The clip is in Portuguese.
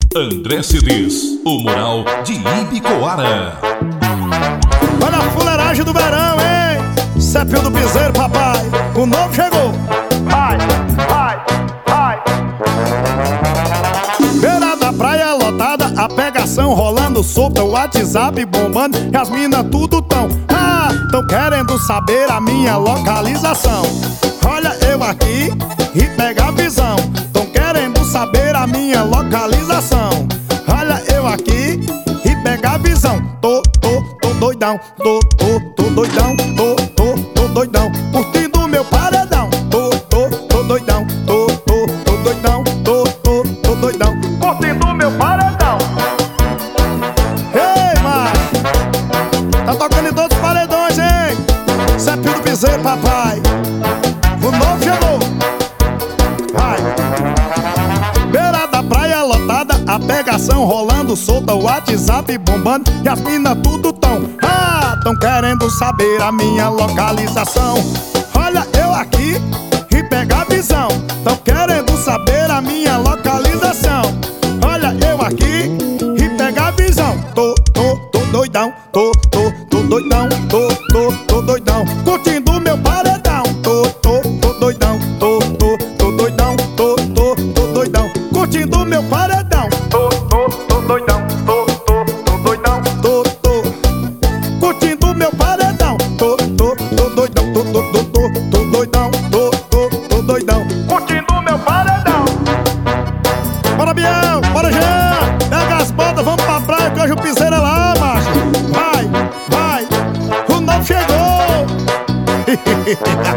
André Cedês, o Moral de Ibicoara. Olha a fuleiragem do verão, hein? Cepil do Piseiro, papai. O novo chegou. Vai, vai, vai. Beira da praia lotada, a pegação rolando, solta o WhatsApp bombando, e as minas tudo tão querendo saber a minha localização. Olha eu aqui e pega a visão, tão querendo saber a minha localização. Olha eu aqui e pega a visão. Tô doidão, tô doidão, tô doidão, curtindo meu paredão. Tô doidão, tô doidão, tô doidão, curtindo meu paredão. Ei, mas tá tocando em todos os paredões, hein? Cepil do Piseiro, papai. O novo chegou. Vai. Beira da praia lotada, a pegação rolando, solta o WhatsApp bombando, e as minas tudo tão querendo saber a minha localização. Olha eu aqui e pega a visão, tão querendo saber a minha localização. Olha eu aqui e pega a visão. Tô doidão, tô doidão, tô doidão, curtindo meu paredão. Tô doidão, tô doidão, tô doidão, curtindo meu paredão. Tô doidão, tô doidão, curtindo meu paredão. Tô doidão, tô doidão, tô doidão, curtindo meu paredão. Bora, Biel, bora, Jean. Pega as botas, vamos pra praia, que hoje o Piseiro é lá, macho. Vai, vai, o novo chegou.